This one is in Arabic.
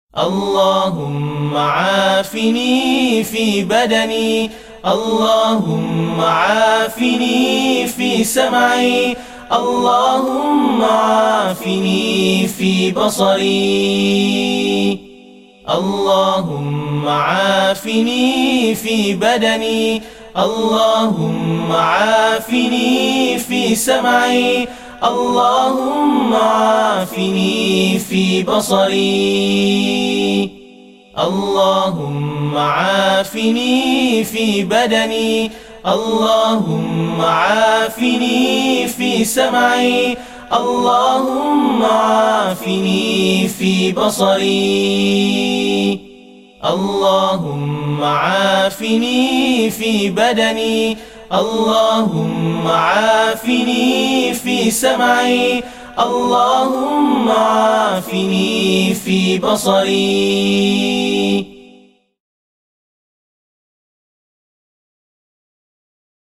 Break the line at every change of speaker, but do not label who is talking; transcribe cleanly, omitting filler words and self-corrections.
اللهم عافني في بدني، اللهم عافني في سمعي، اللهم عافني في بصري. اللهم عافني في بدني، اللهم عافني في سمعي، اللهم عافني في بصري. اللهم عافني في بدني، اللهم عافني في سمعي، اللهم عافني في بصري. اللهم عافني في بدني، اللهم عافني في سمعي، اللهم عافني في بصري.